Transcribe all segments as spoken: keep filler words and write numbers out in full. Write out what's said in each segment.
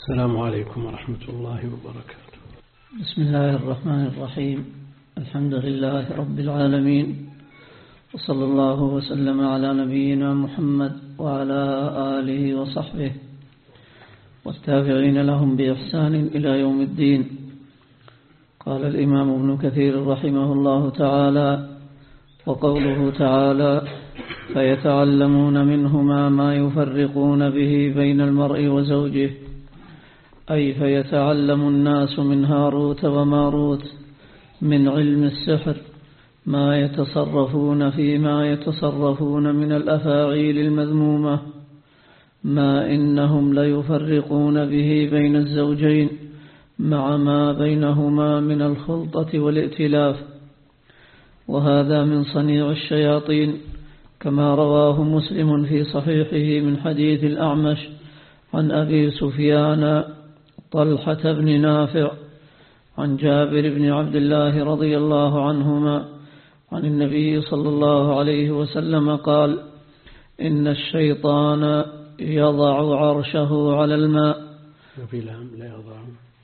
السلام عليكم ورحمة الله وبركاته. بسم الله الرحمن الرحيم. الحمد لله رب العالمين، وصلى الله وسلم على نبينا محمد وعلى آله وصحبه والتابعين لهم بإحسان إلى يوم الدين. قال الإمام ابن كثير رحمه الله تعالى: وقوله تعالى: فيتعلمون منهما ما يفرقون به بين المرء وزوجه، أي فيتعلم الناس من هاروت وماروت من علم السحر ما يتصرفون فيما يتصرفون من الأفاعيل المذمومة، ما إنهم ليفرقون به بين الزوجين مع ما بينهما من الخلطة والائتلاف، وهذا من صنيع الشياطين، كما رواه مسلم في صحيحه من حديث الأعمش عن أبي سفيان طلحة بن نافع عن جابر بن عبد الله رضي الله عنهما عن النبي صلى الله عليه وسلم قال: إن الشيطان يضع عرشه على الماء. وفي لام لا يضع،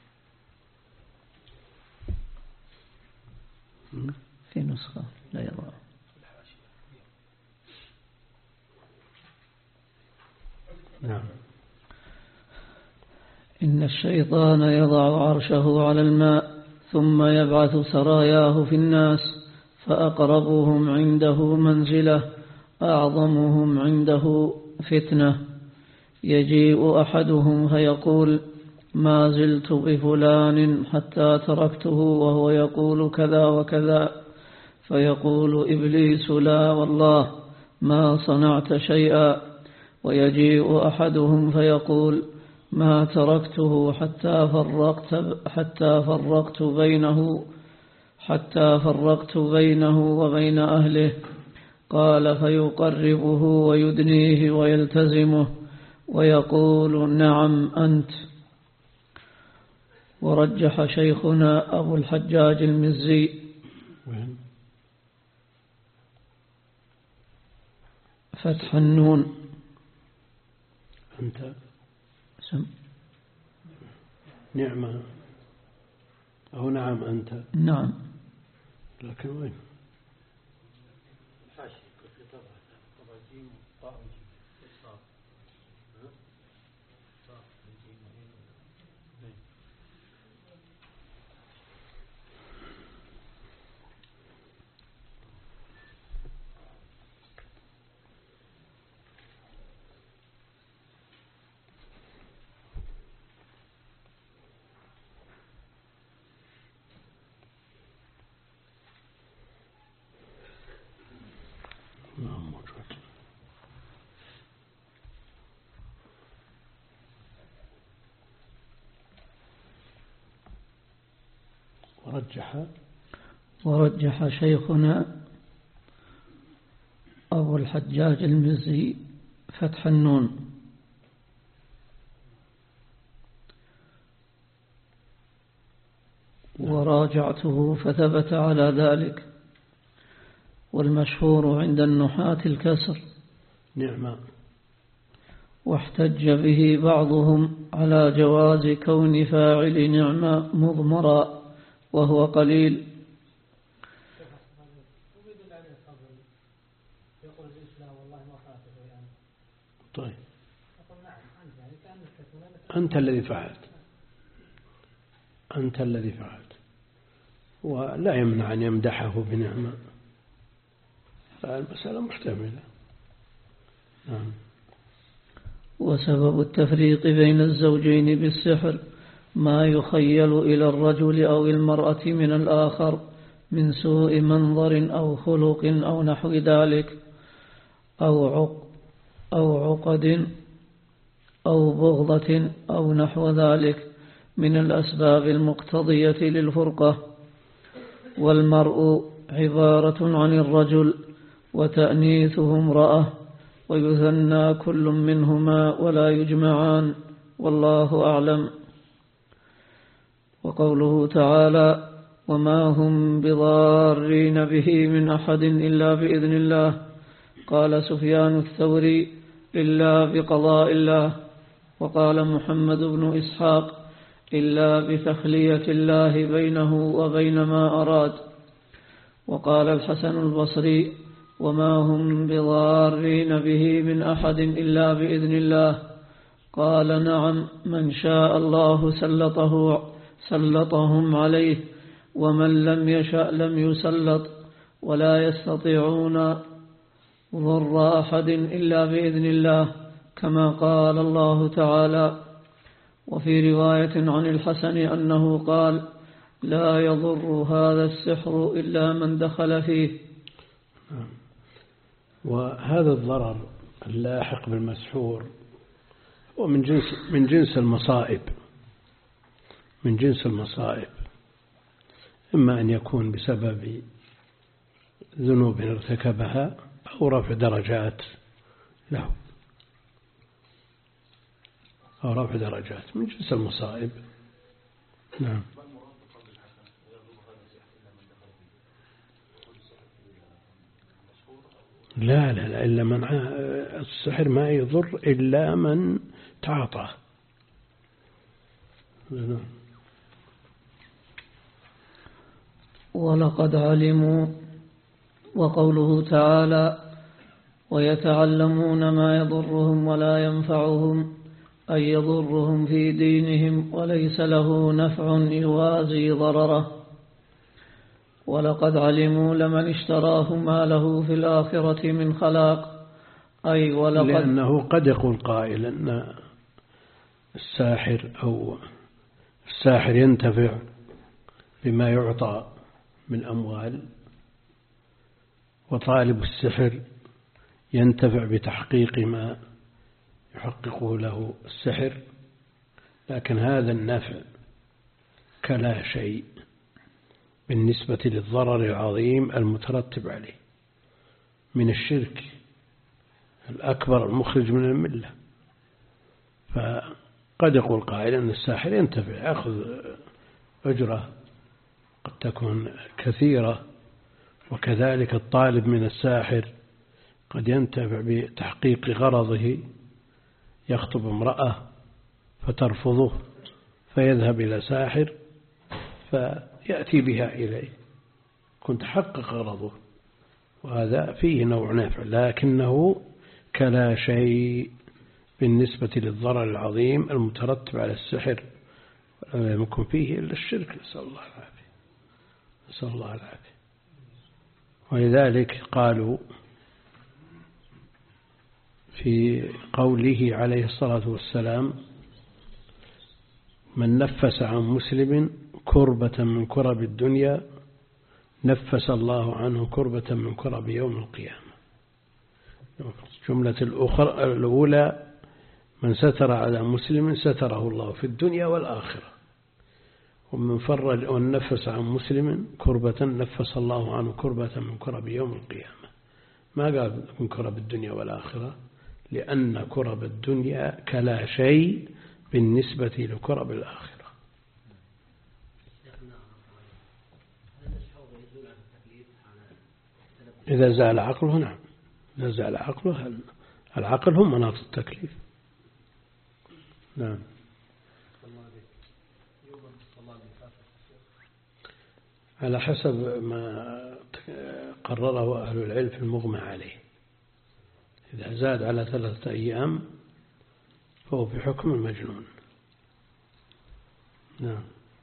في نسخة لا يضع. نعم. إن الشيطان يضع عرشه على الماء ثم يبعث سراياه في الناس، فأقربهم عنده منزلة أعظمهم عنده فتنة. يجيء أحدهم فيقول: ما زلت بفلان حتى تركته وهو يقول كذا وكذا، فيقول إبليس: لا والله ما صنعت شيئا. ويجيء أحدهم فيقول: ما تركته حتى فرقت حتى فرقت بينه حتى فرقت بينه وبين أهله. قال: فيقربه ويدنيه ويلتزمه ويقول: نعم أنت. ورجح شيخنا أبو الحجاج المزي فتح النون. أنت سم. نعمة أو نعم أنت. نعم. لكن وين؟ ورجح ورجح شيخنا أبو الحجاج المزي فتح النون. وراجعته فثبت على ذلك، والمشهور عند النحاة الكسر. نعمة. واحتج به بعضهم على جواز كون فاعل نعمة مضمرا، وهو قليل. طيب أنت الذي فعلت أنت الذي فعلت ولا يمنع أن يمدحه بنعمة، فالمسألة محتملة. نعم. وسبب التفريق بين الزوجين بالسحر ما يخيل إلى الرجل أو المرأة من الآخر من سوء منظر أو خلق أو نحو ذلك، أو عق أو عقد أو بغضة أو نحو ذلك من الأسباب المقتضية للفرقة. والمرء عبارة عن الرجل وتأنيثه امرأة، ويثنى كل منهما ولا يجمعان، والله أعلم. وقوله تعالى: وما هم بضارين به من أحد إلا بإذن الله. قال سفيان الثوري: إلا بقضاء الله. وقال محمد بن إسحاق إلا بتخلية الله بينه وبين ما أراد. وقال الحسن البصري وما هم بضارين به من أحد إلا بإذن الله. قال نعم من شاء الله سلطه سلطهم عليه ومن لم يشأ لم يسلط ولا يستطيعون ضر أحد إلا بإذن الله كما قال الله تعالى. وفي رواية عن الحسن أنه قال لا يضر هذا السحر إلا من دخل فيه. وهذا الضرر اللاحق بالمسحور هو من جنس من جنس المصائب من جنس المصائب إما أن يكون بسبب ذنوب ارتكبها أو رفع درجات له أو رفع درجات من جنس المصائب. نعم. لا لا لا إلا من السحر ما يضر إلا من تعاطاه. ولقد علموا. وقوله تعالى ويتعلمون ما يضرهم ولا ينفعهم أي يضرهم في دينهم وليس له نفع يوازي ضرره. ولقد علموا لمن اشتراه ما له في الآخرة من خلاق أي ولقد لأنه قد يقول قائل أن الساحر أو الساحر ينتفع بما يعطى من أموال وطالب السحر ينتفع بتحقيق ما يحققه له السحر، لكن هذا النفع كلا شيء بالنسبة للضرر العظيم المترتب عليه من الشرك الأكبر المخرج من الملة. فقد يقول قائل أن الساحر ينتفع يأخذ أجرة قد تكون كثيرة، وكذلك الطالب من الساحر قد ينتفع بتحقيق غرضه، يخطب امرأة فترفضه فيذهب إلى ساحر فيأتي بها إليه كنت حقق غرضه، وهذا فيه نوع نافع لكنه كلا شيء بالنسبة للضرر العظيم المترتب على السحر، ولا يمكن فيه إلا الشرك. نسأل الله العافية نسأل الله العافية. ولذلك قالوا في قوله عليه الصلاة والسلام من نفس عن مسلم كربة من كرب الدنيا نفس الله عنه كربة من كرب يوم القيامة. جملة الأخرى الأولى من ستر على مسلم ستره الله في الدنيا والآخرة، ومن فرج ونفس عن مسلم كربة نفس الله عنه كربة من كرب يوم القيامة. ما قال من كرب الدنيا والآخرة لأن كرب الدنيا كلا شيء بالنسبة لكرب الآخرة. إذا زال عقله نعم، إذا زال عقله العقل هم مناط التكليف. نعم. على حسب ما قرره أهل العلم في المغمى عليه، إذا زاد على ثلاثة أيام فهو في حكم المجنون. نعم.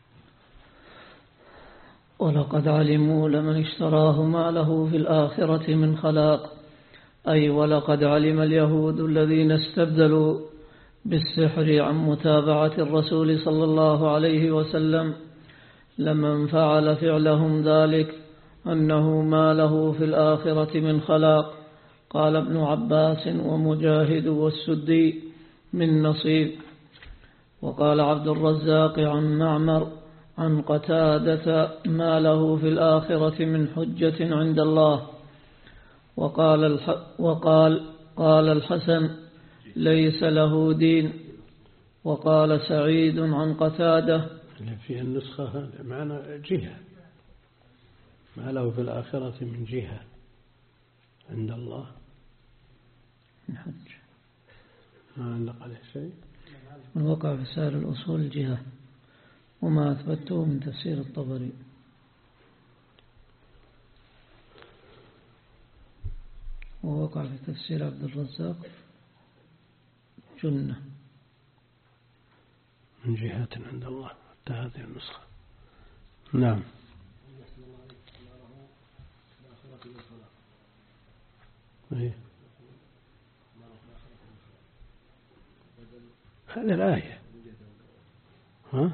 ولقد علموا لمن اشتراه ما له في الآخرة من خلاق أي ولقد علم اليهود الذين استبدلوا بالسحر عن متابعة الرسول صلى الله عليه وسلم لمن فعل فعلهم ذلك أنه ما له في الآخرة من خلاق. قال ابن عباس ومجاهد والسدي من نصيب. وقال عبد الرزاق عن معمر عن قتادة ما له في الآخرة من حجة عند الله. وقال الح وقال قال الحسن ليس له دين. وقال سعيد عن قتادة في النسخة معنى جهة ما له في الآخرة من جهة عند الله. حج ما علق عليه شيء. من وقع في سائر الأصول الجهة، وما أثبته من تفسير الطبري. ووقع في تفسير عبد الرزاق جنة من جهة عند الله حتى هذه النسخة. نعم. إيه. هذه الآية. ها؟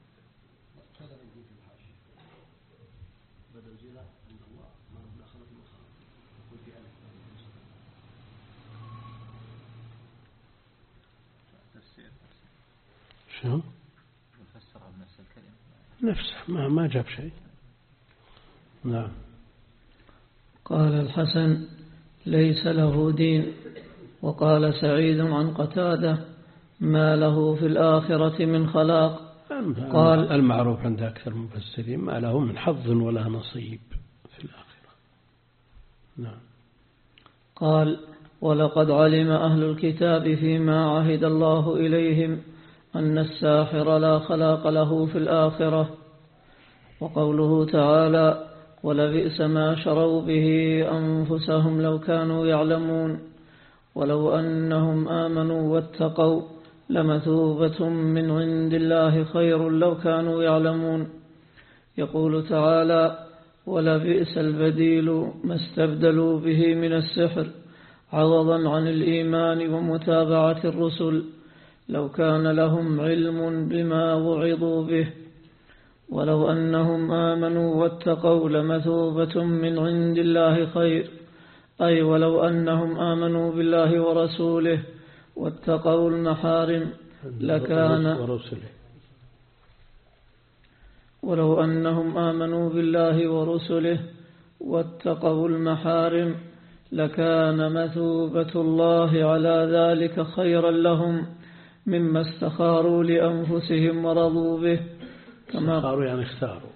شو؟ يفسرها بنفس الكلمة نفسه ما ما جاب شيء. نعم. قال الحسن: ليس له دين. وقال سعيد عن قتادة: ما له في الآخرة من خلاق. قال المعروف عند أكثر المفسرين: ما له من حظ ولا نصيب في الآخرة. نعم. قال: ولقد علم أهل الكتاب فيما عهد الله إليهم أن الساحر لا خلاق له في الآخرة. وقوله تعالى: ولبئس ما شروا به أنفسهم لو كانوا يعلمون. ولو أنهم آمنوا واتقوا لمثوبة من عند الله خير لو كانوا يعلمون. يقول تعالى: ولبئس البديل ما استبدلوا به من السحر عوضا عن الإيمان ومتابعة الرسل لو كان لهم علم بما وعظوا به. ولو أنهم آمنوا واتقوا لمثوبة من عند الله خير، أي ولو أنهم آمنوا بالله ورسوله واتقوا المحارم لكان ولو أنهم آمنوا بالله ورسله واتقوا المحارم لكان مثوبة الله على ذلك خيرا لهم مما استخاروا لأنفسهم ورضوا به. كما استخاروا يعني اختاروا.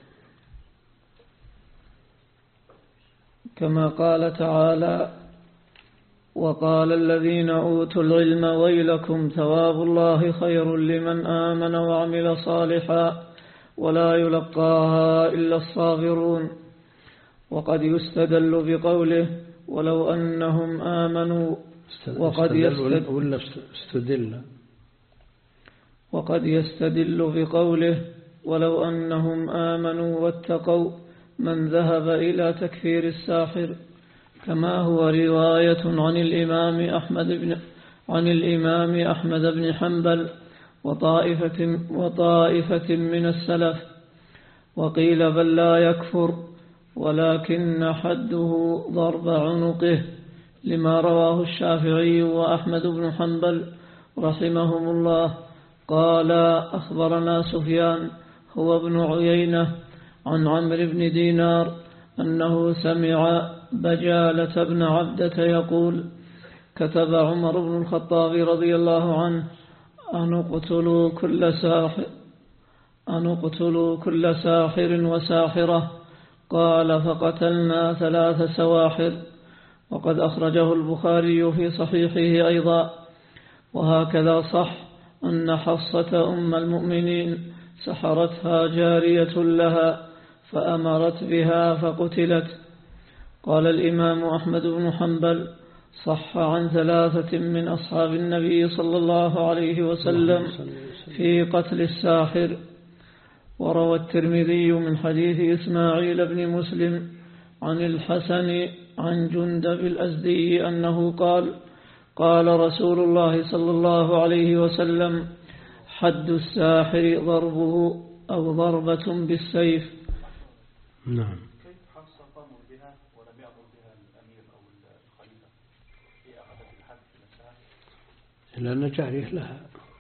كما قال تعالى: وقال الذين أوتوا العلم ويلكم ثواب الله خير لمن آمن وعمل صالحا ولا يلقاها إلا الصابرون. وقد يستدل بقوله: ولو أنهم آمنوا. وقد يستدل ولا استدل وقد يستدل بقوله: ولو أنهم آمنوا واتقوا من ذهب إلى تكفير الساحر، كما هو رواية عن الإمام أحمد بن عن الإمام أحمد بن حنبل وطائفة وطائفة من السلف. وقيل بل لا يكفر ولكن حده ضرب عنقه، لما رواه الشافعي وأحمد بن حنبل رحمهم الله. قال: أخبرنا سفيان هو ابن عيينة عن عمرو بن دينار أنه سمع بجالة بن عبدة يقول: كتب عمر بن الخطاب رضي الله عنه أن اقتلوا كل ساحر أن اقتلوا كل ساحر وساحرة. قال: فقتلنا ثلاث سواحر. وقد أخرجه البخاري في صحيحه أيضا. وهكذا صح أن حصة أم المؤمنين سحرتها جارية لها فأمرت بها فقتلت. قال الإمام أحمد بن حنبل: صح عن ثلاثة من أصحاب النبي صلى الله عليه وسلم في قتل الساحر. وروى الترمذي من حديث إسماعيل بن مسلم عن الحسن عن جندب الأزدي أنه قال: قال رسول الله صلى الله عليه وسلم: حد الساحر ضربه أو ضربة بالسيف. نعم. كيف حصة قاموا بها ولم يأمر بها الأمير أو الخليفة في أخذ الحد للساحر؟ لأن جارية لها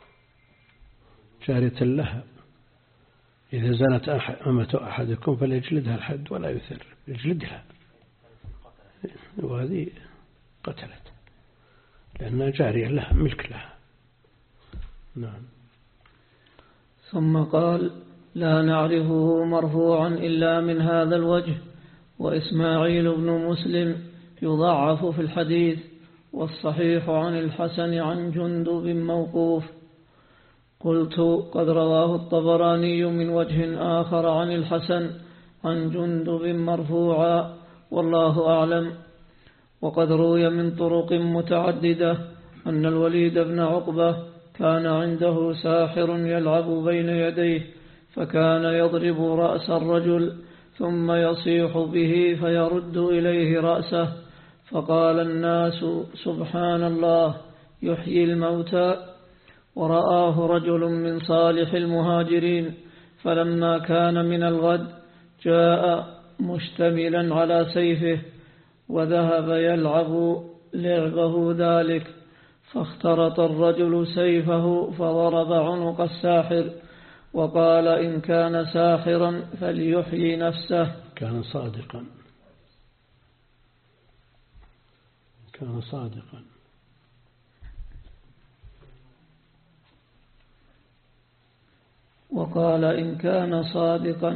جارية لها. إذا زنت أحد أمة أحدكم فليجلدها الحد ولا يثر، يجلدها، وهذه قتلت لأنها جارية لها، ملك لها. نعم. ثم قال: لا نعرفه مرفوعا إلا من هذا الوجه. وإسماعيل بن مسلم يضعف في الحديث، والصحيح عن الحسن عن جندب موقوف. قلت قد رواه الطبراني من وجه آخر عن الحسن عن جندب مرفوعا والله أعلم. وقد روي من طرق متعددة أن الوليد بن عقبة كان عنده ساحر يلعب بين يديه، فكان يضرب رأس الرجل ثم يصيح به فيرد إليه رأسه، فقال الناس سبحان الله يحيي الموتى. ورآه رجل من صالح المهاجرين، فلما كان من الغد جاء مشتملا على سيفه وذهب يلعب لعبه ذلك، فاخترط الرجل سيفه فضرب عنق الساحر وقال إن كان ساحرا فليحيي نفسه. كان صادقا كان صادقا وقال إن كان صادقا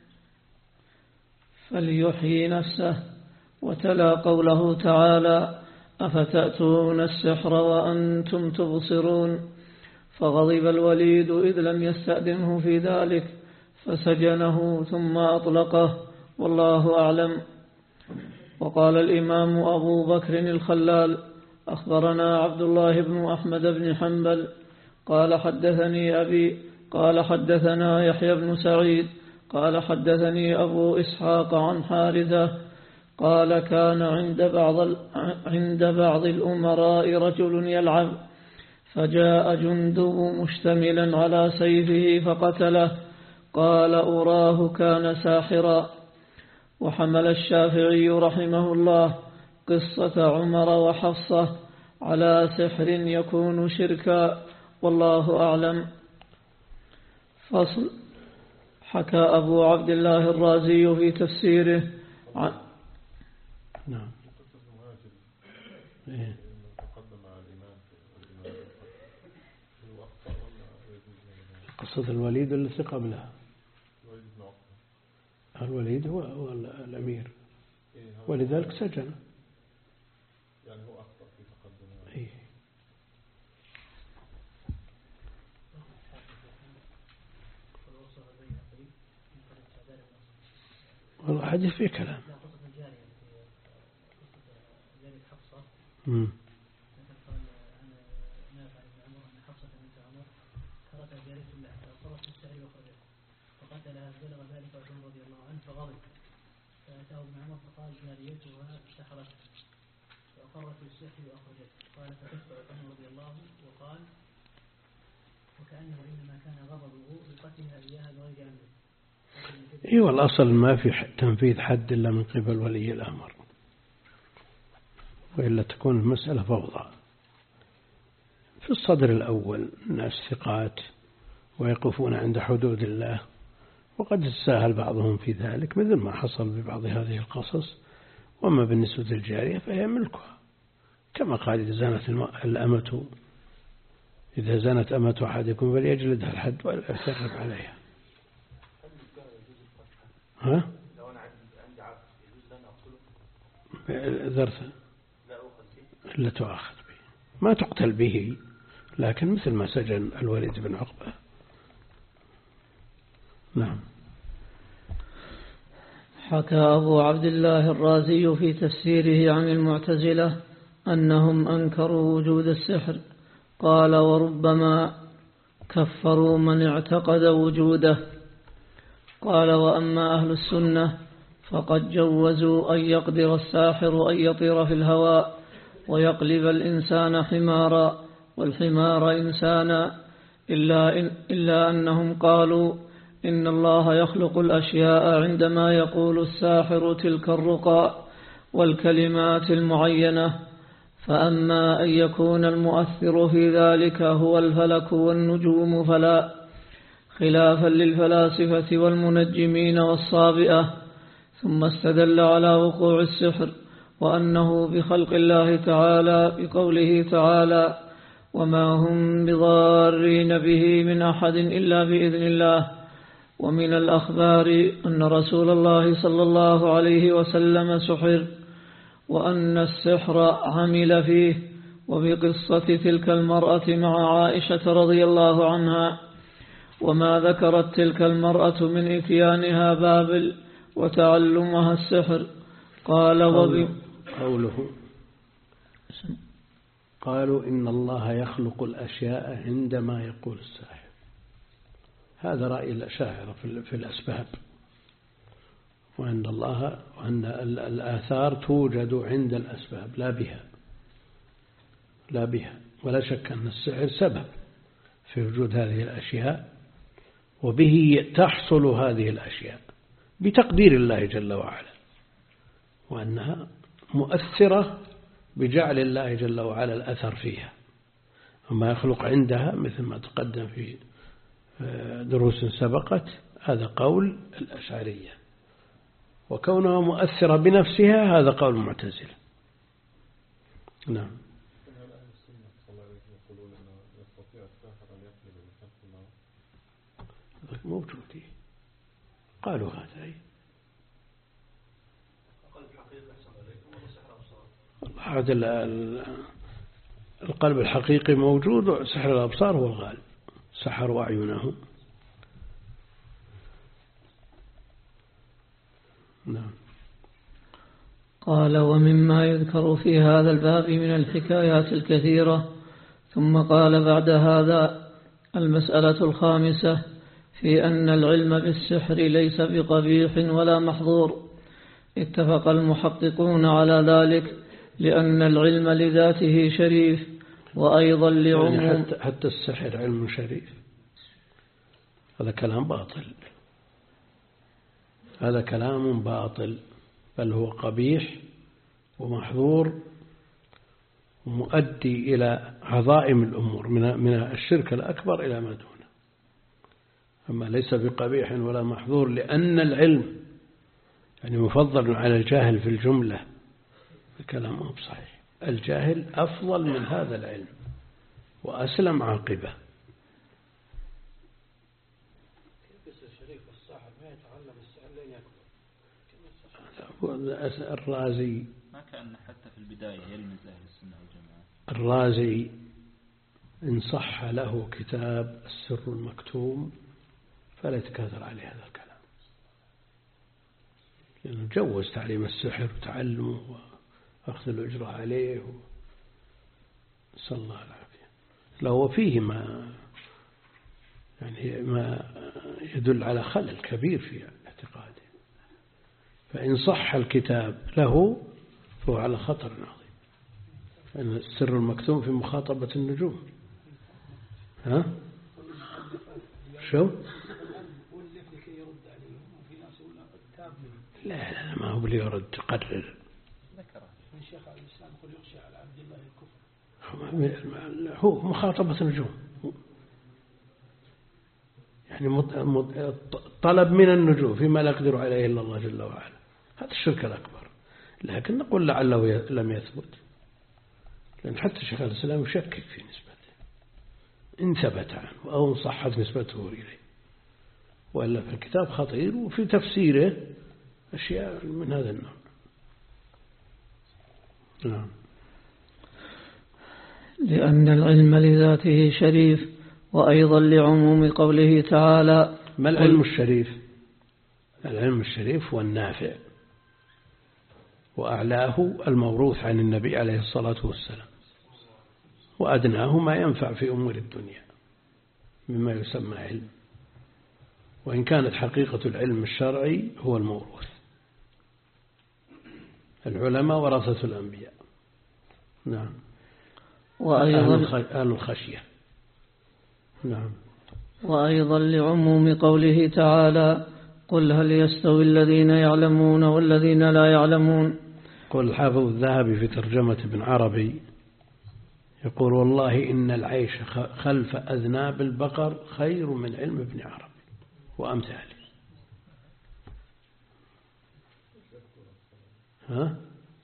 فليحيي نفسه. وتلا قوله تعالى أفتأتون السحر وأنتم تبصرون، فغضب الوليد إذ لم يستأذنه في ذلك فسجنه ثم أطلقه والله أعلم. وقال الإمام أبو بكر الخلال أخبرنا عبد الله بن أحمد بن حنبل قال حدثني أبي قال حدثنا يحيى بن سعيد قال حدثني أبو إسحاق عن حارثة قال كان عند بعض عند بعض الأمراء رجل يلعب، فجاء جندب مشتملا على سيفه فقتله، قال أراه كان ساحرا. وحمل الشافعي رحمه الله قصة عمر وحفصة على سحر يكون شركا والله أعلم. فصل. حكى أبو عبد الله الرازي في تفسيره عن نعم إيه؟ قصة الوليد التي قبلها. الوليد هو, هو الأمير ولذلك سجن. يعني هو أخطأ في تقدمه. إيه؟ والله حديث فيه كلام. امم فقتلها بلغ ذلك عمر رضي الله عنه فغضب، فأتاه ابن عمر فقال جاريتها سحرته فأقرت بالسحر وأخرجته. قال فتتبع عمر رضي الله وقال وكأنه إنما كان غضبه لقتلها إياها بغير أمر. إيه والأصل ما في تنفيذ حد إلا من قبل ولي الأمر، وإلا تكون المسألة فوضى. في الصدر الأول الناس ثقات ويقفون عند حدود الله، وقد يتساهل بعضهم في ذلك مثل ما حصل ببعض هذه القصص. وما بالنسبة للجارية فهي ملكها، كما قال إذا زانت الأمة إذا زانت أمة أحدكم فليجلدها الحد ولا يثرب عليها. ها؟ لو أنا عندي عبد يجوز أن أقتله؟ ذرث لا تؤاخذ به، ما تقتل به، لكن مثل ما سجن الوليد بن عقبة. نعم. حكى أبو عبد الله الرازي في تفسيره عن المعتزلة أنهم أنكروا وجود السحر، قال وربما كفروا من اعتقد وجوده. قال وأما أهل السنة فقد جوزوا أن يقدر الساحر أن يطير في الهواء ويقلب الإنسان حمارا والحمار إنسانا، إلا, إن إلا أنهم قالوا إن الله يخلق الأشياء عندما يقول الساحر تلك الرقى والكلمات المعينة، فأما أن يكون المؤثر في ذلك هو الفلك والنجوم فلا، خلافا للفلاسفة والمنجمين والصابئة. ثم استدل على وقوع السحر وأنه بخلق الله تعالى بقوله تعالى وما هم بضارين به من أحد إلا بإذن الله. ومن الأخبار أن رسول الله صلى الله عليه وسلم سحر، وأن السحر عمل فيه، وبقصة تلك المرأة مع عائشة رضي الله عنها، وما ذكرت تلك المرأة من إتيانها بابل وتعلمها السحر. قال وب... قوله قالوا إن الله يخلق الأشياء عندما يقول الساحر، هذا رأي الأشاعرة في الأسباب، وأن الله وأن الآثار توجد عند الأسباب لا بها لا بها ولا شك أن السحر سبب في وجود هذه الأشياء، وبه تحصل هذه الأشياء بتقدير الله جل وعلا، وأنها مؤثرة بجعل الله جل وعلا الأثر فيها. وما يخلق عندها مثل ما تقدم في دروس سبقت هذا قول الأشعرية، وكونها مؤثرة بنفسها هذا قول المعتزلة. نعم. موجود قالوا هذا هذا القلب الحقيقي موجود، وسحر الأبصار هو الغالب، سحروا أعينهم. نعم. قال ومما يذكر في هذا الباب من الحكايات الكثيرة. ثم قال بعد هذا: المسألة الخامسة في أن العلم بالسحر ليس بقبيح ولا محظور. اتفق المحققون على ذلك لأن العلم لذاته شريف، وأيضا لعموم يعني حتى, حتى السحر علم شريف، هذا كلام باطل، هذا كلام باطل، بل هو قبيح ومحظور ومؤدي إلى عظائم الأمور من الشرك الأكبر إلى ما دونه. أما ليس بقبيح ولا محظور لأن العلم يعني مفضل على الجاهل في الجملة، الكلام مو بصحيح. الجاهل أفضل من هذا العلم وأسلم عاقبة. الرازي ما كان حتى في البداية يلمز أهل السنة والجماعة. الرازي إن صح له كتاب السر المكتوم فلا يتكاثر عليه هذا الكلام، لأنه جوز تعليم السحر وتعلمه وأخذ الأجرة عليه، صلى الله العافية. لو فيه ما يعني ما يدل على خلل كبير في اعتقاده، فإن صح الكتاب له فهو على خطر عظيم، فإن السر المكتوم في مخاطبة النجوم. ها شو لا لا ما هو بلي يرد تقرر هو مخاطبة النجوم، يعني طلب من النجوم فيما لا يقدر عليه إلا الله جل وعلا، هذا الشرك الأكبر. لكن نقول لعله لم يثبت، لأن حتى شيخ الإسلام يشكك في نسبته إن ثبت عنه أو إن صحت نسبته إليه، وإلا في الكتاب خطير وفي تفسيره أشياء من هذا النوع. نعم. لأن العلم لذاته شريف، وأيضا لعموم قوله تعالى: ما العلم الشريف؟ العلم الشريف هو النافع، وأعلاه الموروث عن النبي عليه الصلاة والسلام، وأدناه ما ينفع في أمور الدنيا مما يسمى علم، وإن كانت حقيقة العلم الشرعي هو الموروث. العلماء ورثة الأنبياء. نعم. وأيضا أهل الخشية. نعم. وأيضا لعموم قوله تعالى: قل هل يستوي الذين يعلمون والذين لا يعلمون. قل الحافظ الذهبي في ترجمة ابن عربي يقول: والله إن العيش خلف أذناب البقر خير من علم ابن عربي وأمثاله. ها؟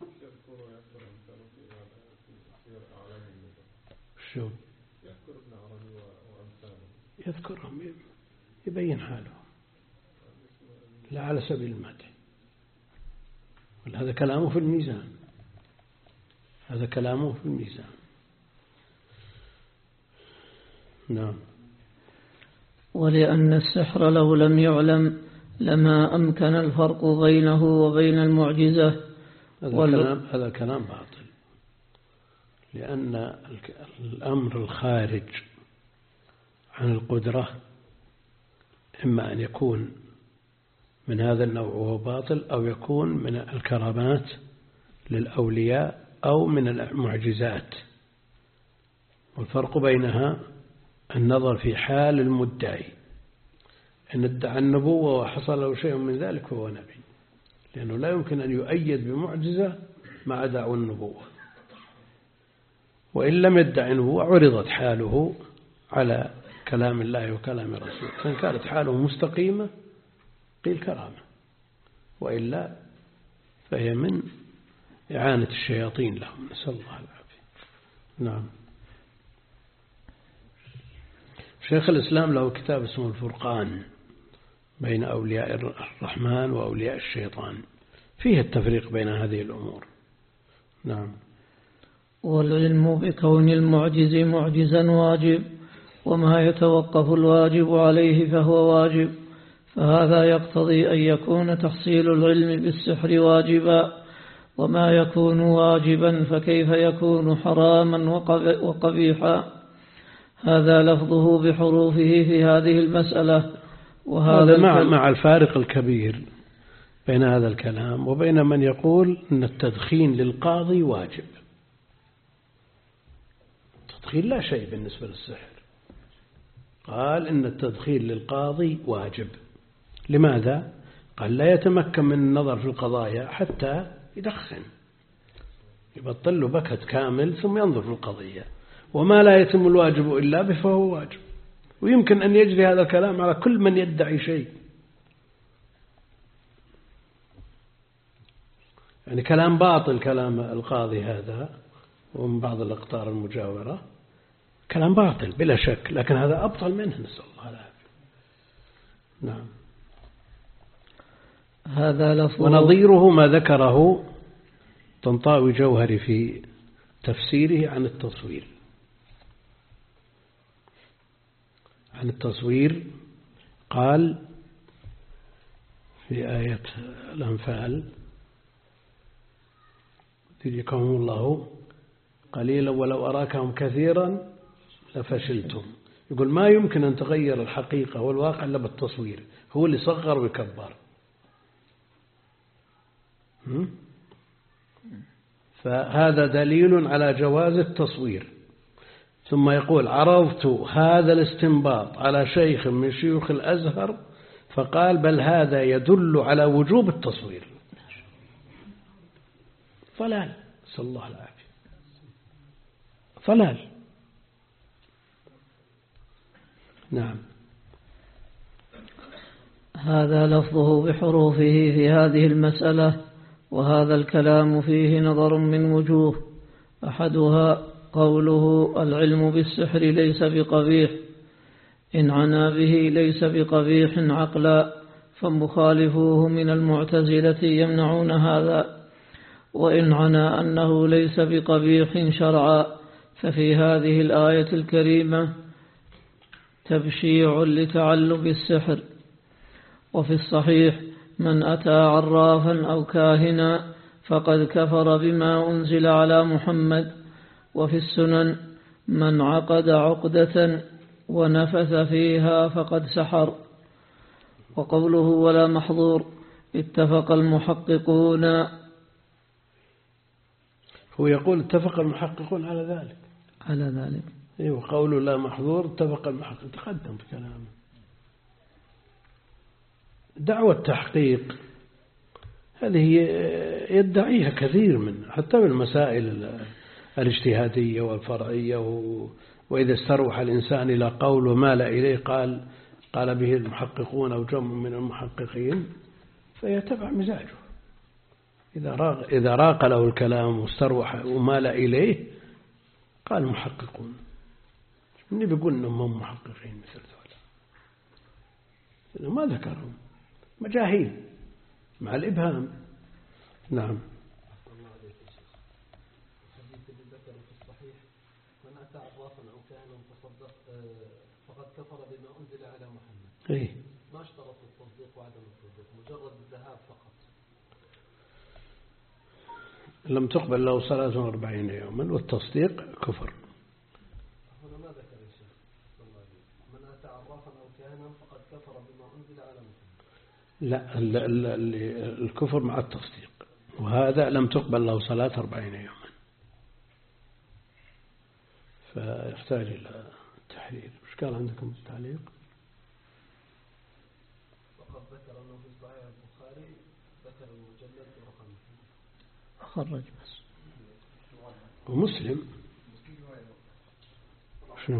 شو؟ يذكرهم يبين حاله لا على سبيل المدح، هذا كلامه في الميزان، هذا كلامه في الميزان. نعم. ولأن السحر لو لم يعلم لما أمكن الفرق بينه وبين المعجزة. هذا وال... كلام هذا كلام باطل، لأن الأمر الخارج عن القدرة إما أن يكون من هذا النوع وهو باطل، أو يكون من الكرامات للأولياء أو من المعجزات، والفرق بينها النظر في حال المدعي. إن ادعى النبوة وحصل له شيء من ذلك فهو نبي، لأنه لا يمكن أن يؤيد بمعجزة مع دعوى النبوة. وإن لم يدعي النبوة عرضت حاله على كلام الله وكلام رسوله، فإن كانت حاله مستقيمة قيل كرامة، وإلا فهي من إعانة الشياطين لهم، نسأل الله العافية. نعم. شيخ الإسلام له كتاب اسمه الفرقان بين أولياء الرحمن وأولياء الشيطان، فيه التفريق بين هذه الأمور. نعم. والعلم بكون المعجز معجزا واجب، وما يتوقف الواجب عليه فهو واجب، فهذا يقتضي أن يكون تحصيل العلم بالسحر واجبا، وما يكون واجبا فكيف يكون حراما وقبيحا. هذا لفظه بحروفه في هذه المسألة. وهذا مع, مع الفارق الكبير بين هذا الكلام وبين من يقول أن التدخين للقاضي واجب. التدخين لا شيء بالنسبة للسحر. قال إن التدخين للقاضي واجب. لماذا؟ قال لا يتمكن من النظر في القضايا حتى يدخن، يبطل له بكت كامل ثم ينظر في القضية، وما لا يتم الواجب إلا به فهو واجب. ويمكن أن يجري هذا الكلام على كل من يدعي شيء، يعني كلام باطل كلام القاضي هذا ومن بعض الأقطار المجاورة، كلام باطل بلا شك، لكن هذا أبطل منه، نسأل الله العافية. نعم. هذا لفظ. ونظيره ما ذكره طنطاوي جوهري في تفسيره عن التصوير. عن التصوير قال في آية الأنفال: يريكهم الله قليلا ولو أراكهم كثيرا لفشلتم. يقول ما يمكن أن تغير الحقيقة والواقع إلا بالتصوير، هو اللي صغر ويكبر. فهذا دليل على جواز التصوير. ثم يقول: عرضت هذا الاستنباط على شيخ من شيوخ الأزهر فقال: بل هذا يدل على وجوب التصوير. ضلال، نسأل الله العافية، ضلال. نعم. هذا لفظه بحروفه في هذه المسألة، وهذا الكلام فيه نظر من وجوه. أحدها قوله: العلم بالسحر ليس بقبيح، إن عنا به ليس بقبيح عقلا، فمخالفوه من المعتزلة يمنعون هذا. وإن عنا أنه ليس بقبيح شرعا، ففي هذه الآية الكريمة تبشيع لتعلم السحر. وفي الصحيح: من أتى عرافا أو كاهنا فقد كفر بما أنزل على محمد. وفي السنن: من عقد عقدة ونفث فيها فقد سحر. وقوله: ولا محظور، اتفق المحققون. هو يقول اتفق المحققون على ذلك على ذلك أيوة. قوله لا محظور اتفق المحققون، تقدم في كلامه. دعوة التحقيق هذه يدعيها كثير من حتى بالمسائل الاجتهادية والفرعية، وإذا استروح الإنسان إلى قول ومال إليه قال قال به المحققون أو جمع من المحققين فيتبع مزاجه. إذا راق, إذا راق له الكلام واستروح ومال إليه قال المحققون. مني بيقول إنهم هم محققين مثل ذولا، ما ذكرهم، مجاهيل مع الإبهام. نعم. أتى عرافا أو كاهنا فصدق فقد كفر بما أنزل على محمد. إيه؟ ما اشترط التصديق وعدم التصديق، مجرد الذهاب فقط. لم تقبل له صلاة أربعين يوما والتصديق كفر. هنا ما ذكر يا شيخ من أتى عرافا أو كاهنا فقد كفر بما أنزل على محمد. لا، ال ال ال الكفر مع التصديق، وهذا لم تقبل له صلاة أربعين يوما، فيحتاج إلى تحرير. مش قال عندكم التعليق؟ وقد ذكر أنه في صحيح البخاري ذكر المجلد ورقم أخرج بس. ومسلم شنو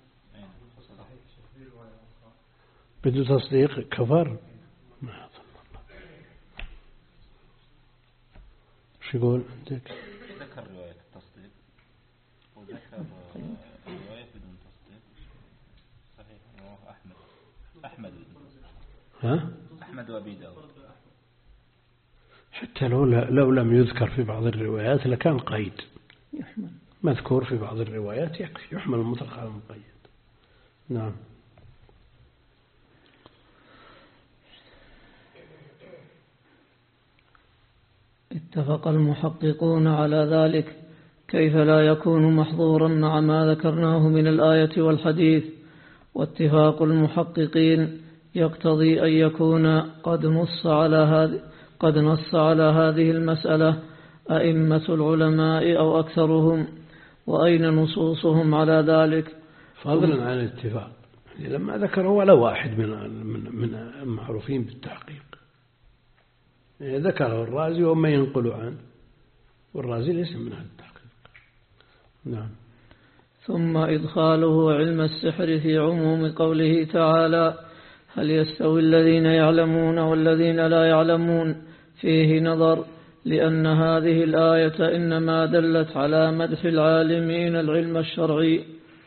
بدون تصديق كفر؟ ما أظن والله. شو يقول عندك؟ ذكر رواية التصديق وذكر رواية بدون تصديق. صحيح، رواه أحمد أحمد ها؟ أحمد وأبي داود. حتى لو لو لم يذكر في بعض الروايات لكان قيد يحمل، مذكور في بعض الروايات يكفي، يحمل المطلق على المقيد. نعم. اتفق المحققون على ذلك، كيف لا يكون محظورا مع ما ذكرناه من الآية والحديث؟ واتفاق المحققين يقتضي أن يكون قد نص على هذه قد نص على هذه المسألة أئمة العلماء أو أكثرهم، وأين نصوصهم على ذلك؟ فضلا عن الاتفاق، لما ذكره ولا واحد من من المعروفين بالتحقيق، ذكره الرازي وما ينقل عنه، والرازي ليس من هذا التحقيق. نعم. ثم إدخاله علم السحر في عموم قوله تعالى: هل يستوي الذين يعلمون والذين لا يعلمون؟ فيه نظر، لأن هذه الآية إنما دلت على مدح العالمين العلم الشرعي،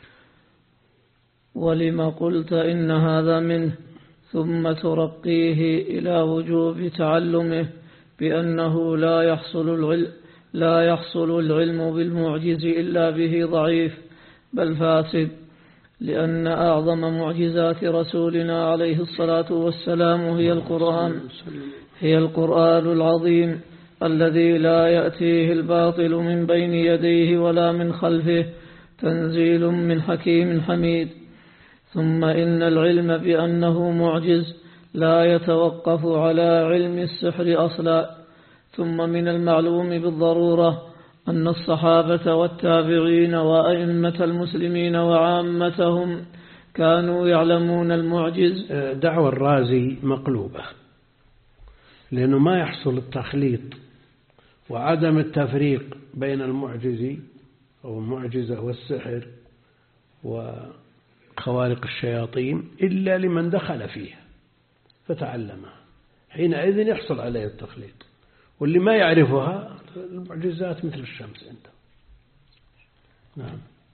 ولما قلت إن هذا منه، ثم ترقيه إلى وجوب تعلمه بأنه لا يحصل العلم لا يحصل العلم بالمعجز إلا به ضعيف بل فاسد، لأن أعظم معجزات رسولنا عليه الصلاة والسلام هي القرآن هي القرآن العظيم الذي لا يأتيه الباطل من بين يديه ولا من خلفه، تنزيل من حكيم حميد. ثم إن العلم بأنه معجز لا يتوقف على علم السحر أصلا. ثم من المعلوم بالضرورة أن الصحابة والتابعين وأئمة المسلمين وعامتهم كانوا يعلمون المعجز. دعوى الرازي مقلوبة، لأنه ما يحصل التخليط وعدم التفريق بين المعجز أو المعجزة والسحر وخوارق الشياطين إلا لمن دخل فيها فتعلمها، حينئذ يحصل عليه التخليط. واللي ما يعرفها المعجزات مثل الشمس عنده. نعم.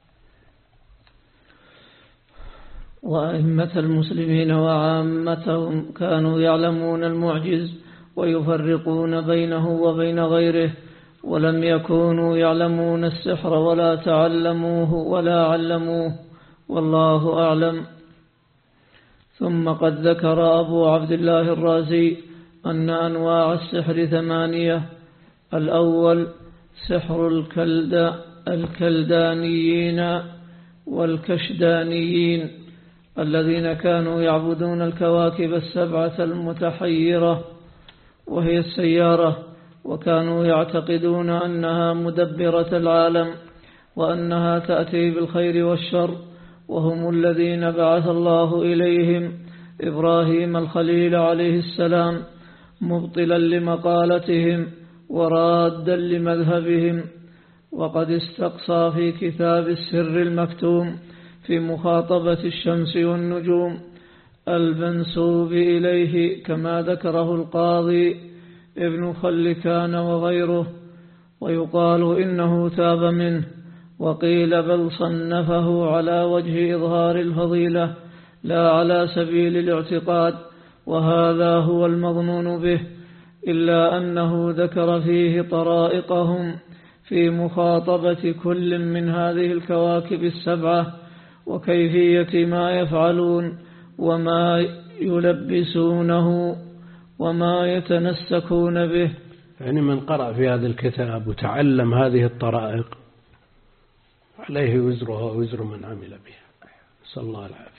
وأئمة المسلمين وعامتهم كانوا يعلمون المعجز ويفرقون بينه وبين غيره، ولم يكونوا يعلمون السحر ولا تعلموه ولا علموه، والله أعلم. ثم قد ذكر أبو عبد الله الرازي أن أنواع السحر ثمانية: الأول سحر الكلد الكلدانيين والكشدانيين الذين كانوا يعبدون الكواكب السبعة المتحيرة وهي السيارة، وكانوا يعتقدون أنها مدبرة العالم وأنها تأتي بالخير والشر، وهم الذين بعث الله إليهم إبراهيم الخليل عليه السلام مبطلا لمقالتهم ورادا لمذهبهم. وقد استقصى في كتاب السر المكتوم في مخاطبة الشمس والنجوم المنسوب إليه كما ذكره القاضي ابن خلكان وغيره، ويقال إنه تاب منه، وقيل بل صنفه على وجه إظهار الفضيلة لا على سبيل الاعتقاد، وهذا هو المظنون به، إلا أنه ذكر فيه طرائقهم في مخاطبة كل من هذه الكواكب السبعة وكيفية ما يفعلون وما يلبسونه وما يتنسكون به. يعني من قرأ في هذا الكتاب وتعلم هذه الطرائق عليه وزرها ووزر من عمل بها، نسأل الله العافية.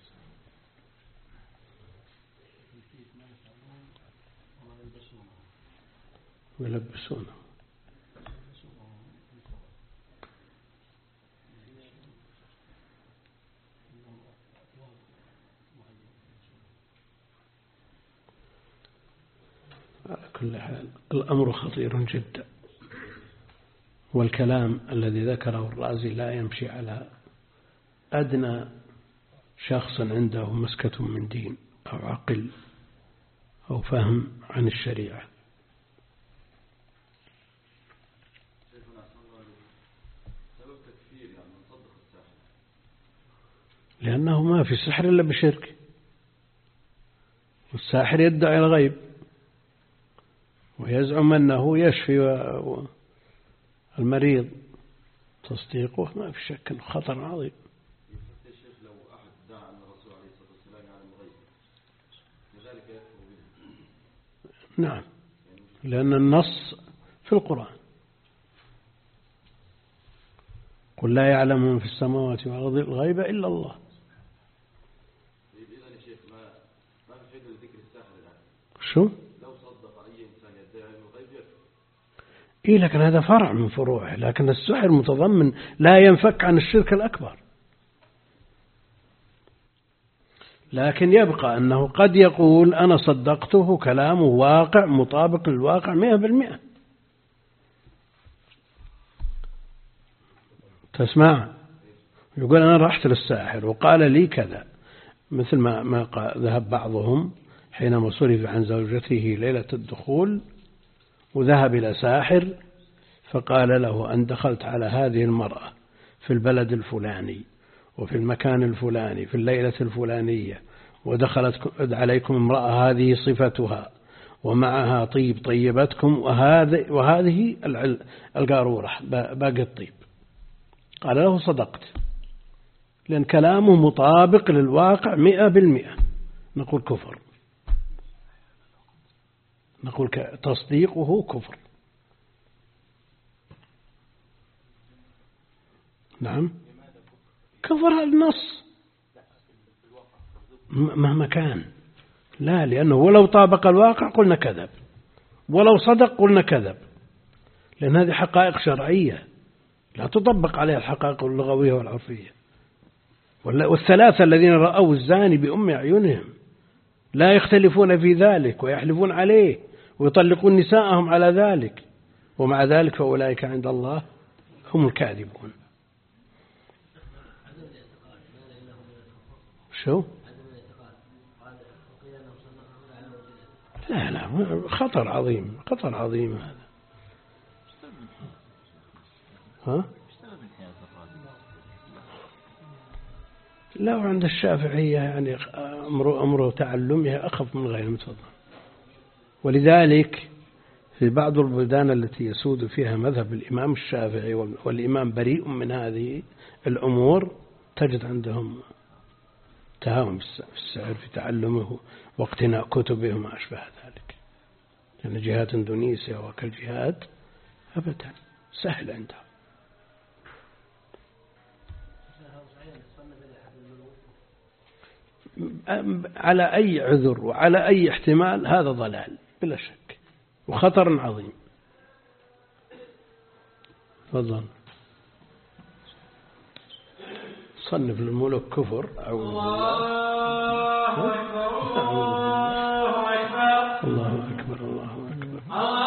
ويلبسونه على كل حال الأمر خطير جدا، والكلام الذي ذكره الرازي لا يمشي على أدنى شخص عنده مسكة من دين أو عقل أو فهم عن الشريعة. لأنه ما في سحر إلا بشرك، والساحر يدعي الغيب ويزعم أنه يشفي المريض، تصديقه ما في شك أنه خطر عظيم. لو أحد دعا أن الرسول عليه الصلاة والسلام يعلم الغيب لذلك يكفر به. نعم، لأن النص في القرآن قل لا يعلم من في السماوات والأرض الغيب إلا الله. إذن يا شيخ ما ما في حد ذكر الساحر الآن. شو؟ لو صدق أي إنسان يدعي علم الغيب يكفر. إيه، لكن هذا فرع من فروعه، لكن السحر متضمن لا ينفك عن الشرك الأكبر. لكن يبقى أنه قد يقول أنا صدقته كلامه واقع مطابق للواقع مئة بالمئة. تسمع؟ يقول أنا رحت للساحر وقال لي كذا، مثل ما ما ذهب بعضهم حينما صرف عن زوجته ليلة الدخول وذهب إلى ساحر فقال له أن دخلت على هذه المرأة في البلد الفلاني وفي المكان الفلاني في الليلة الفلانية، ودخلت عليكم امرأة هذه صفتها ومعها طيب طيبتكم وهذه وهذه القارورة باقي الطيب. قال له صدقت، لأن كلامه مطابق للواقع مئة بالمئة. نقول كفر، نقول تصديقه كفر. نعم، كفر النص مهما كان. لا، لأنه ولو طابق الواقع قلنا كذب، ولو صدق قلنا كذب، لأن هذه حقائق شرعية لا تطبق عليها الحقائق اللغوية والعرفية. والثلاثة الذين رأوا الزاني بأم أعينهم لا يختلفون في ذلك ويحلفون عليه ويطلقون نساءهم على ذلك، ومع ذلك فأولئك عند الله هم الكاذبون. شو؟ لا لا، خطر عظيم، خطر عظيم هذا. ها؟ لا، وعند الشافعية يعني أمره أمره تعلمها أخف من غير متفضل. ولذلك في بعض البلدان التي يسود فيها مذهب الإمام الشافعي والإمام بريء من هذه الأمور تجد عندهم تهاون بالسعر في تعلمه واقتناء كتبه وما أشبه ذلك، لأن يعني جهات إندونيسيا وكالجهات أبدا سهل عندهم. على أي عذر وعلى أي احتمال هذا ضلال بلا شك وخطر عظيم. تفضل. صنف الملوك كفر أعوذ بالله. الله أكبر الله أكبر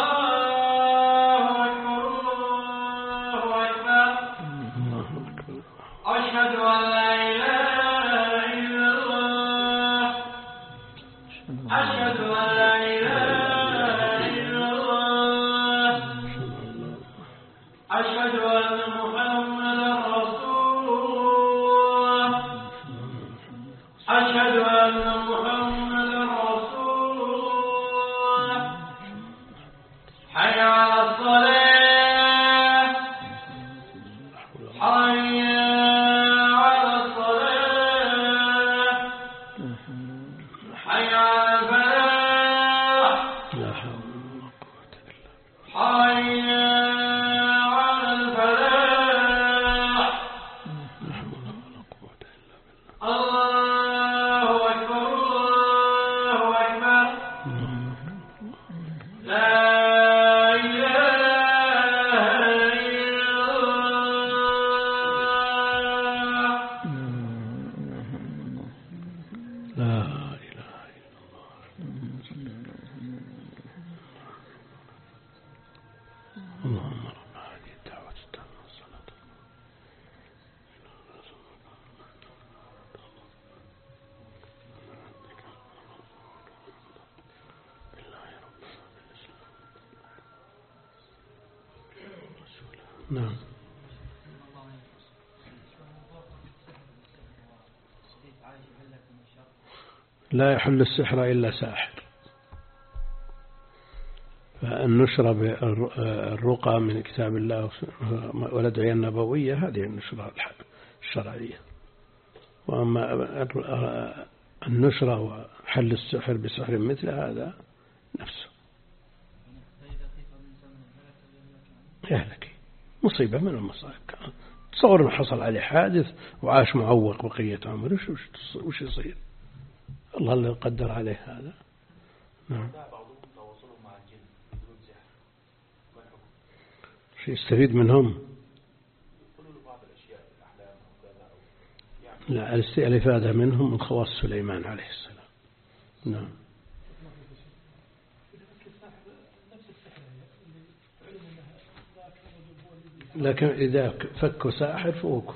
الله أكبر. أشهد أن لا إله إلا الله أشهد أن لا إله إلا الله أشهد أن محمدا رسول الله أشهد أن محمدا رسول الله حي على الصلاة نعم. لا يحل السحر إلا ساحر. فالنشرة بالرقى من كتاب الله والأدعية النبوية هذه النشرة الشرعية. وأما النشرة وحل السحر بسحر مثل هذا نفسه يهلك، مصيبة من المصائب. تصور أنه حصل عليه حادث وعاش معوق بقية عمره، وش, وش يصير؟ الله اللي قدر عليه هذا. نعم. شيء يستفيد منهم؟ لا، الإفادة منهم من خواص سليمان عليه السلام. نعم. لكن إذا فك ساحر فهو كفر.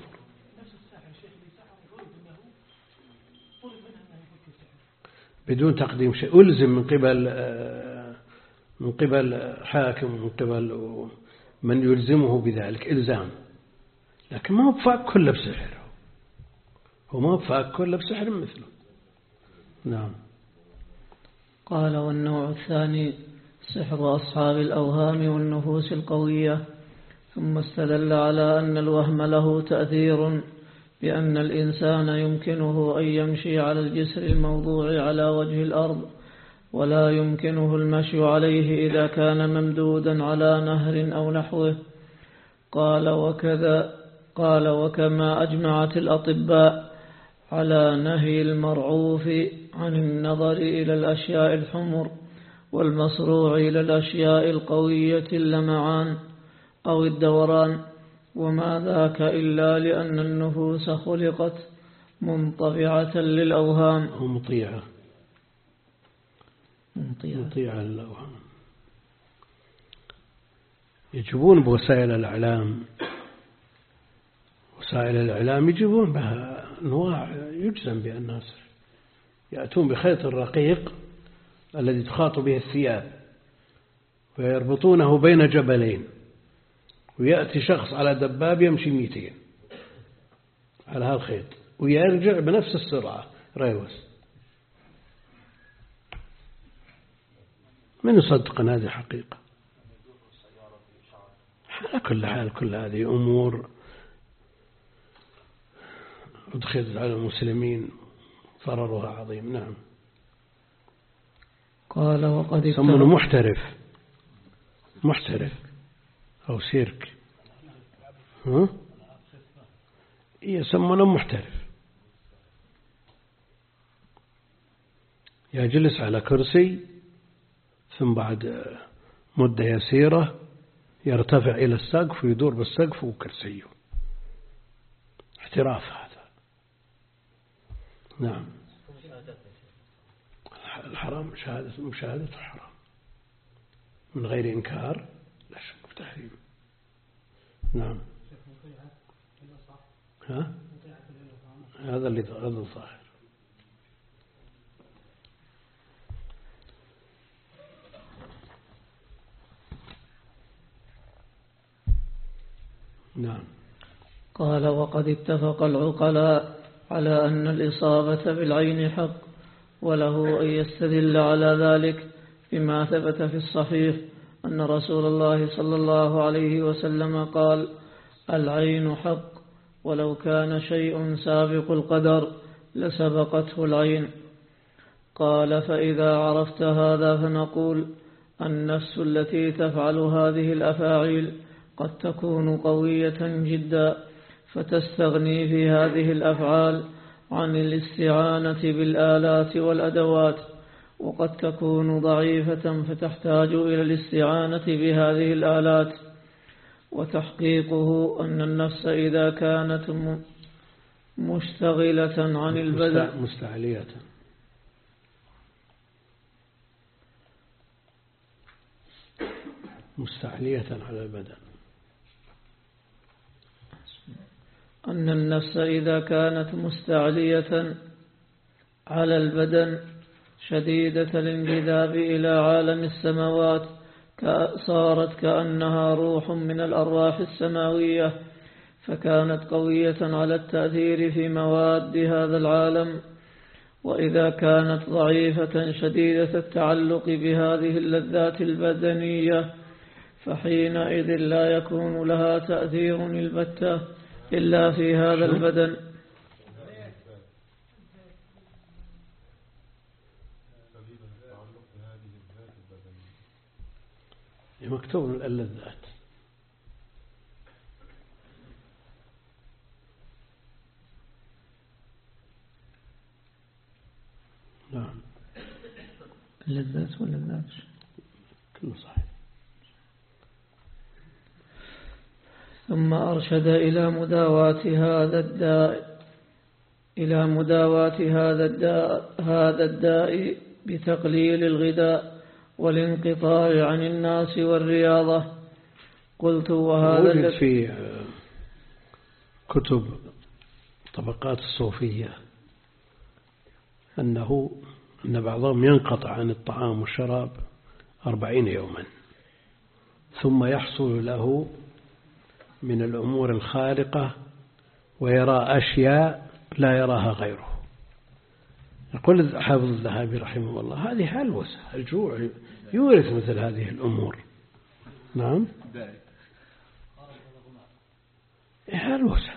بدون تقديم شيء، ألزم من قبل من قبل حاكم ومن قبل من يلزمه بذلك إلزام، لكن ما هو بفاك كله بسحر، هو ما هو بفاك كله بسحر مثله. نعم. قال: والنوع الثاني سحر أصحاب الأوهام والنفوس القوية. ثم استدل على أن الوهم له تأثير، بأن الإنسان يمكنه أن يمشي على الجسر الموضوع على وجه الأرض، ولا يمكنه المشي عليه إذا كان ممدودا على نهر أو نحوه. قال: وكذا قال وكما أجمعت الأطباء على نهي المرعوف عن النظر إلى الأشياء الحمر، والمصروع إلى الأشياء القوية اللمعان أو الدوران، وما ذاك إلا لأن النفوس خلقت منطبعة للأوهام ومطيعة مطيعة للأوهام. يجيبون بوسائل الإعلام، وسائل الإعلام يجيبون بها أنواع يجزم بالناس، يأتون بخيط الرقيق الذي تخاط به الثياب ويربطونه بين جبلين، ويأتي شخص على دباب يمشي ميتين على هالخيط ويرجع بنفس السرعة ريوس. من يصدق أن هذه حقيقة؟ على كل حال كل هذه أمور أدخلت على المسلمين ضررها عظيم. نعم. قال: وقد يسمونه محترف محترف أو سيرك، ها؟ يسمونه محترف، يجلس على كرسي ثم بعد مدة يسيرة يرتفع إلى السقف ويدور بالسقف وكرسيه. احتراف هذا. نعم. الحرام شهادة مشاهدة الحرام من غير إنكار لا شك في تحريم. نعم. ها؟ هذا اللي هذا الظاهر. نعم. قال: وقد اتفق العقلاء على أن الإصابة بالعين حق، وله أن يستدل على ذلك بما ثبت في الصحيح أن رسول الله صلى الله عليه وسلم قال: العين حق، ولو كان شيء سابق القدر لسبقته العين. قال فإذا عرفت هذا فنقول النفس التي تفعل هذه الأفاعيل قد تكون قوية جدا فتستغني في هذه الأفعال عن الاستعانة بالآلات والأدوات، وقد تكون ضعيفة فتحتاج إلى الاستعانة بهذه الآلات. وتحقيقه أن النفس إذا كانت مشتغلة عن البدن مستعلية مستعلية على البدن أن النفس إذا كانت مستعلية على البدن شديدة الانجذاب إلى عالم السماوات صارت كأنها روح من الأرواح السماوية، فكانت قوية على التأثير في مواد هذا العالم. وإذا كانت ضعيفة شديدة التعلق بهذه اللذات البدنية فحينئذ لا يكون لها تأثير البتة إلا في هذا البدن. مكتوب اللذات. نعم اللذات واللذات كله صحيح. ثم أرشد إلى مداواة هذا الداء إلى مداواة هذا الداء هذا الداء بتقليل الغذاء والانقطاع عن الناس والرياضة. قلت وهذا وجد في كتب طبقات الصوفية أنه أن بعضهم ينقطع عن الطعام والشراب أربعين يوما ثم يحصل له من الأمور الخارقة ويرى أشياء لا يراها غيره. يقول حافظ الذهبي رحمه الله هذه هلوسة، الجوع يورث مثل هذه الأمور. نعم هلوسة.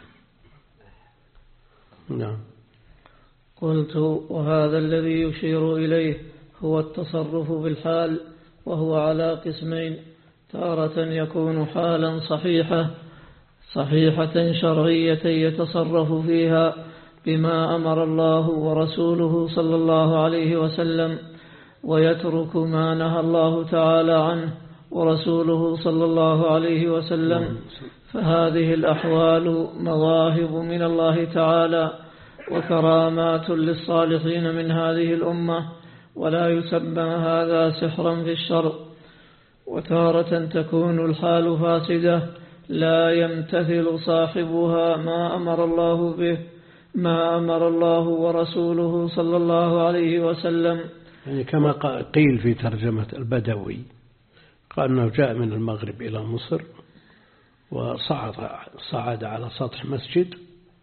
نعم. قلت وهذا الذي يشير إليه هو التصرف بالحال، وهو على قسمين: تارة يكون حالا صحيحة صحيحة شرعية يتصرف فيها بما أمر الله ورسوله صلى الله عليه وسلم، ويترك ما نهى الله تعالى عنه ورسوله صلى الله عليه وسلم، فهذه الأحوال مواهب من الله تعالى وكرامات للصالحين من هذه الأمة، ولا يسمى هذا سحرا في الشرع. وتارة تكون الحال فاسدة لا يمتثل صاحبها ما أمر الله به ما أمر الله ورسوله صلى الله عليه وسلم. يعني كما قيل في ترجمة البدوي، قال أنه جاء من المغرب إلى مصر وصعد صعد على سطح مسجد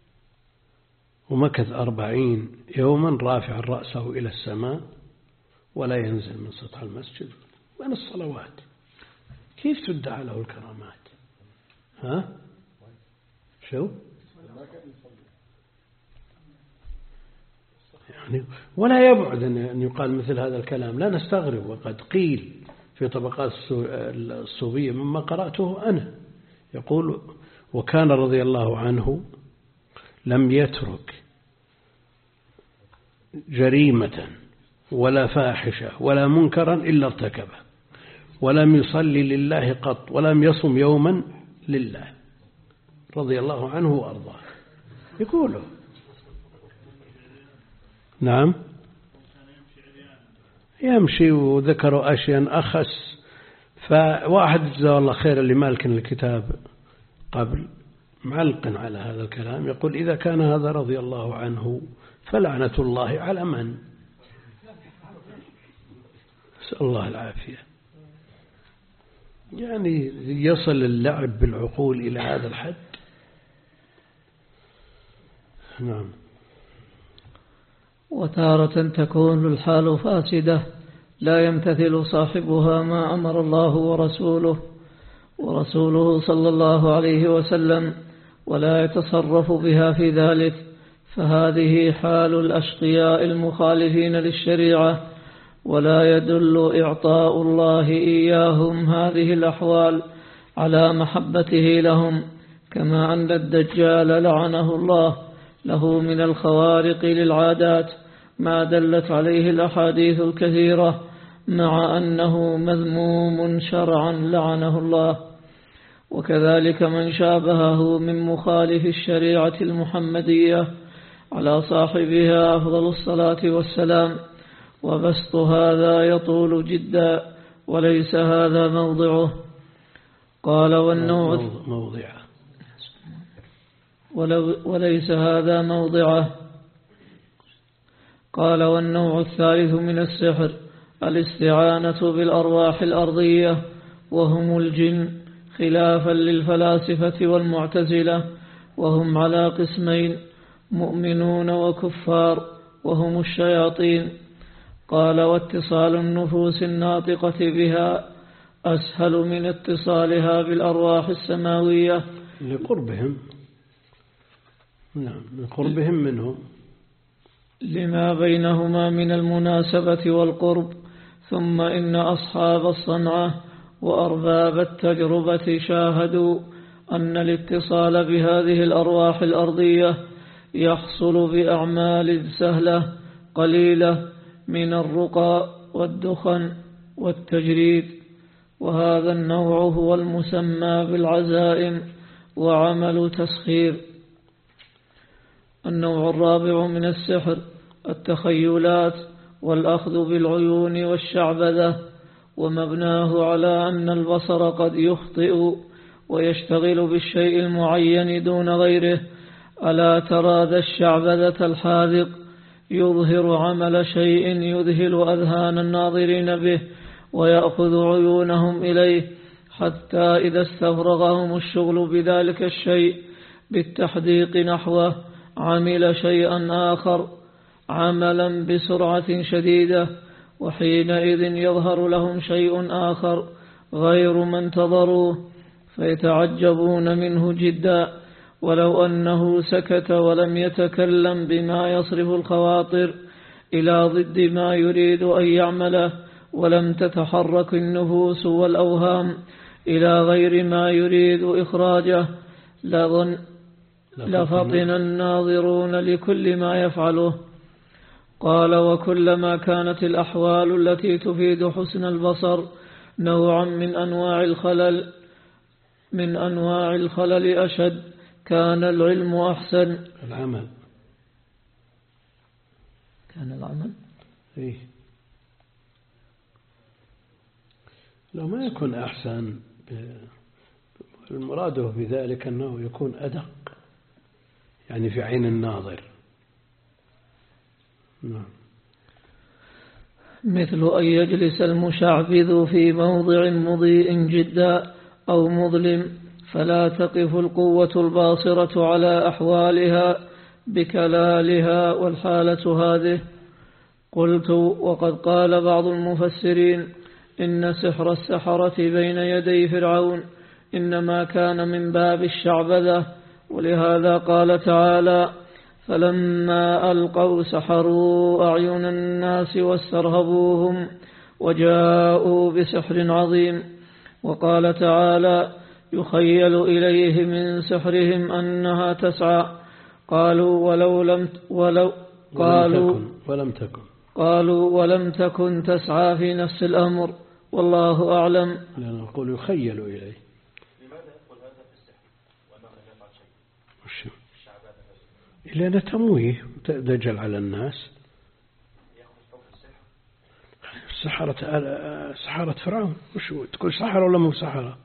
ومكث أربعين يوما رافعا رأسه إلى السماء ولا ينزل من سطح المسجد من الصلوات. كيف تدعى له الكرامات؟ ها؟ شو؟ يعني ولا يبعد أن يقال مثل هذا الكلام، لا نستغرب، وقد قيل في طبقات الصوفية مما قرأته أنا، يقول وكان رضي الله عنه لم يترك جريمة ولا فاحشة ولا منكرا إلا ارتكبه، ولم يصلي لله قط ولم يصم يوما لله رضي الله عنه وأرضاه. يقوله نعم يمشي، وذكروا أشياء أخس. فواحد جزاه الله خير اللي مالكن الكتاب قبل معلق على هذا الكلام، يقول إذا كان هذا رضي الله عنه فلعنة الله على من؟ نسأل الله العافية. يعني يصل اللعب بالعقول إلى هذا الحد. نعم. وتارة تكون الحال فاسدة لا يمتثل صاحبها ما أمر الله ورسوله ورسوله صلى الله عليه وسلم، ولا يتصرف بها في ذلك، فهذه حال الأشقياء المخالفين للشريعة، ولا يدل إعطاء الله إياهم هذه الأحوال على محبته لهم، كما أن الدجال لعنه الله له من الخوارق للعادات ما دلت عليه الأحاديث الكثيرة، مع أنه مذموم شرعا لعنه الله. وكذلك من شابهه من مخالف الشريعة المحمدية على صاحبها أفضل الصلاة والسلام، وبسط هذا يطول جدا وليس هذا موضعه. قال والنوع موضعه وليس هذا موضعه. قال والنوع الثالث من السحر الاستعانة بالأرواح الأرضية وهم الجن، خلافا للفلاسفة والمعتزلة، وهم على قسمين: مؤمنون وكفار، وهم الشياطين. قال واتصال النفوس الناطقة بها أسهل من اتصالها بالأرواح السماوية لقربهم نعم لقربهم منهم، لما بينهما من المناسبة والقرب. ثم إن أصحاب الصنعة وأرباب التجربة شاهدوا أن الاتصال بهذه الأرواح الأرضية يحصل بأعمال سهلة قليلة من الرقى والدخن والتجريد، وهذا النوع هو المسمى بالعزائم وعمل تسخير. النوع الرابع من السحر التخيلات والأخذ بالعيون والشعبذة، ومبناه على أن البصر قد يخطئ ويشتغل بالشيء المعين دون غيره. ألا ترى ذا الشعبذة الحاذق يظهر عمل شيء يذهل أذهان الناظرين به ويأخذ عيونهم إليه، حتى إذا استفرغهم الشغل بذلك الشيء بالتحديق نحوه عمل شيئا آخر عملا بسرعة شديدة، وحينئذ يظهر لهم شيء آخر غير ما انتظروه فيتعجبون منه جدا، ولو أنه سكت ولم يتكلم بما يصرف الخواطر إلى ضد ما يريد أن يعمله، ولم تتحرك النفوس والأوهام إلى غير ما يريد إخراجه، لظن لفطن الناظرون لكل ما يفعله. قال وكلما كانت الأحوال التي تفيد حسن البصر نوعا من أنواع الخلل من أنواع الخلل أشد كان العلم أحسن. العمل كان العمل إيه؟ لو ما يكون أحسن، المراد بذلك أنه يكون أدق، يعني في عين الناظر. نعم. مثل أن يجلس المشعبذ في موضع مضيء جدا أو مظلم، فلا تقف القوة الباصرة على أحوالها بكلالها، والحالة هذه. قلت وقد قال بعض المفسرين إن سحر السحرة بين يدي فرعون إنما كان من باب الشعبذة، ولهذا قال تعالى فلما ألقوا سحروا أعين الناس واسترهبوهم وجاءوا بسحر عظيم. وقال تعالى يخيل إليه من سحرهم أنها تسعى، قالوا ولو لم ولو قالوا ولم تكن قالوا ولم تكن تسعى في نفس الأمر، والله أعلم. لأنه يقول يخيل إليه. لماذا يقول هذا في السحر وأنه لم يفعل شيء؟ وش؟ لأن تمويه دجل على الناس. سحرة سحرة فرعون وش تقول سحرة ولا مو سحرة؟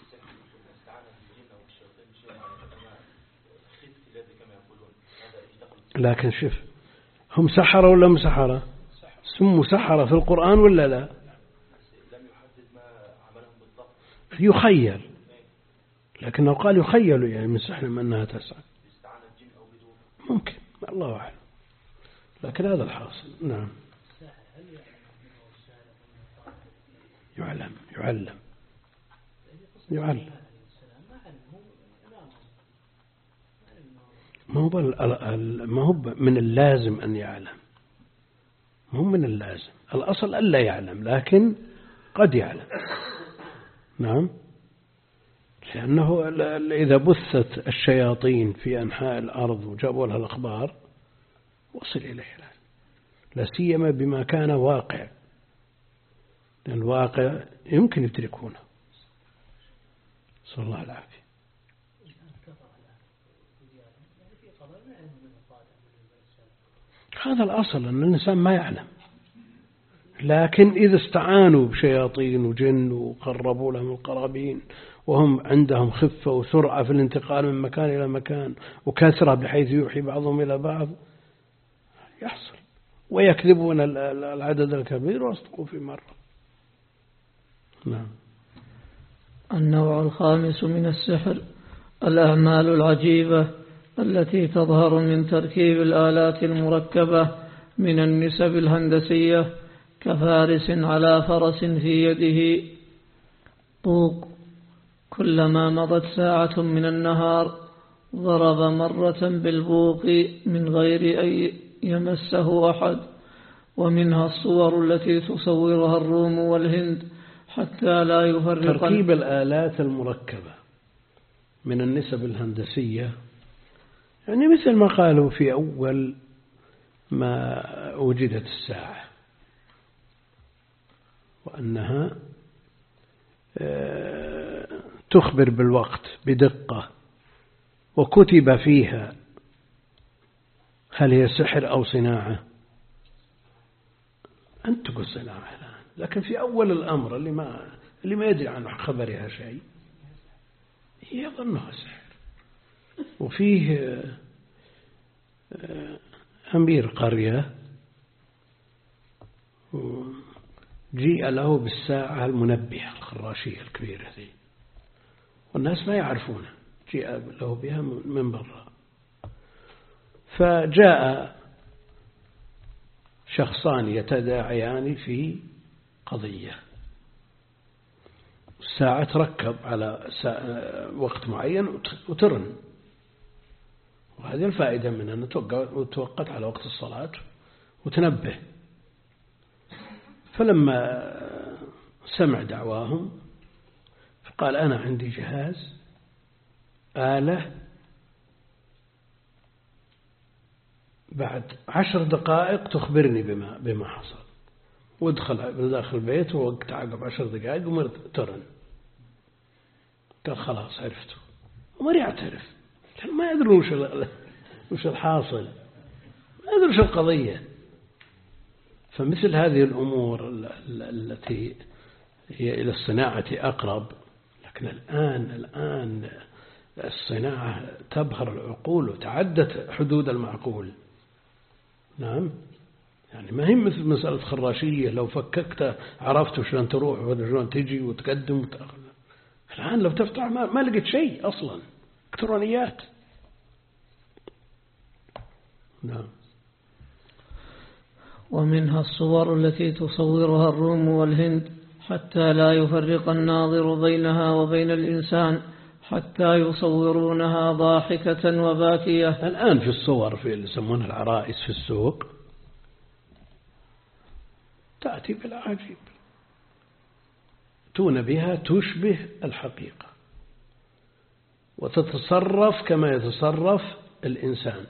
لكن شوف هم سحرة ولا مو سحرة؟ سموا سحرة في القرآن ولا لا؟ يخيل، لكنه قال يخيل يعني من سحرهم أنها تسعى. ممكن، الله أعلم، لكن هذا الحاصل. نعم. يعلم يعلم يعلم ما هو ما هو من اللازم أن يعلم، ما هو من اللازم، الأصل ألا يعلم، لكن قد يعلم. نعم، لأنه إذا بثت الشياطين في أنحاء الأرض وجابوا لها الأخبار وصل إليه، لا سيما بما كان واقع، لأن الواقع يمكن يدركونه. صلى الله العافية. هذا الأصل أن الإنسان ما يعلم، لكن إذا استعانوا بشياطين وجن وقربوا لهم القرابين وهم عندهم خفة وسرعة في الانتقال من مكان إلى مكان وكثرة بحيث يوحي بعضهم إلى بعض يحصل، ويكذبون العدد الكبير ويصدقوا في مرة. نعم. النوع الخامس من السحر الأعمال العجيبة التي تظهر من تركيب الآلات المركبة من النسب الهندسية، كفارس على فرس في يده طوق، كلما مضت ساعة من النهار ضرب مرة بالبوق من غير أن يمسه أحد. ومنها الصور التي تصورها الروم والهند حتى لا يفرق. تركيب الآلات المركبة من النسب الهندسية يعني مثل ما قالوا في أول ما وجدت الساعة، وأنها تخبر بالوقت بدقة، وكتب فيها هل هي سحر أو صناعة. أنت تقول صناعة الآن، لكن في أول الأمر اللي ما اللي ما يدري عن خبرها شيء يظنها سحر. وفيه أمير قرية جيء له بالساعة المنبهة الخراشية الكبيرة ذي، والناس ما يعرفونها، جيء له بها من برا. فجاء شخصان يتداعيان في قضية، الساعة تركب على وقت معين وترن، وهذه الفائدة منها أن توقت على وقت الصلاة وتنبه. فلما سمع دعواهم فقال أنا عندي جهاز آلة بعد عشر دقائق تخبرني بما بما حصل. ودخل داخل البيت ووقت عقب عشر دقائق ومرت ترن. قال خلاص عرفته، وما يعترف لأن ما يدري وش وش الحاصل، ما يدري وش القضية. فمثل هذه الأمور التي هي إلى الصناعة أقرب، لكن الآن الآن الصناعة تبهر العقول وتعدت حدود المعقول. نعم، يعني ما هي مثل مسألة خراشية لو فككت عرفت شلون تروح وشلون تجي وتقدم وتأخذ. الآن لو تفتح ما, ما لقيت شيء أصلا، إلكترونيات. نعم. ومنها الصور التي تصورها الروم والهند حتى لا يفرق الناظر بينها وبين الإنسان، حتى يصورونها ضاحكة وباكية. الآن في الصور في اللي يسمونها العرائس في السوق تأتي بالعجيب، تون بها تشبه الحقيقة وتتصرف كما يتصرف الإنسان.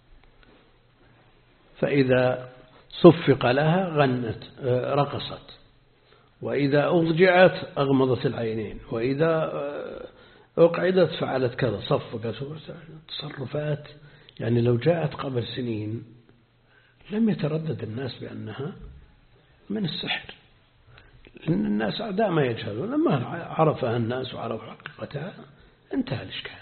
فإذا صفق لها غنت رقصت، وإذا أضجعت أغمضت العينين، وإذا أقعدت فعلت كذا، صفقت. تصرفات يعني لو جاءت قبل سنين لم يتردد الناس بأنها من السحر، لأن الناس أعداء ما يجهلون. لما عرفها الناس وعرفوا حقيقتها انتهى الإشكال.